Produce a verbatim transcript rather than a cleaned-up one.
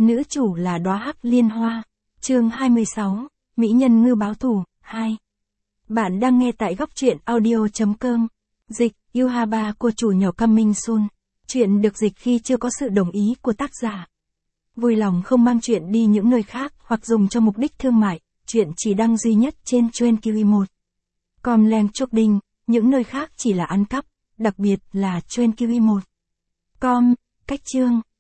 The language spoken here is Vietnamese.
Nữ chủ là đóa hắc liên hoa. Chương hai mươi sáu, Mỹ nhân ngư báo thù, hai. Bạn đang nghe tại góc truyện audio chấm com. Dịch, Yubaba của chủ nhỏ Coming Soon. Chuyện được dịch khi chưa có sự đồng ý của tác giả. Vui lòng không mang chuyện đi những nơi khác hoặc dùng cho mục đích thương mại, chuyện chỉ đăng duy nhất trên Trendkiwi một. Com Leng Chok Đinh, những nơi khác chỉ là ăn cắp, đặc biệt là Trendkiwi một. Com, cách chương.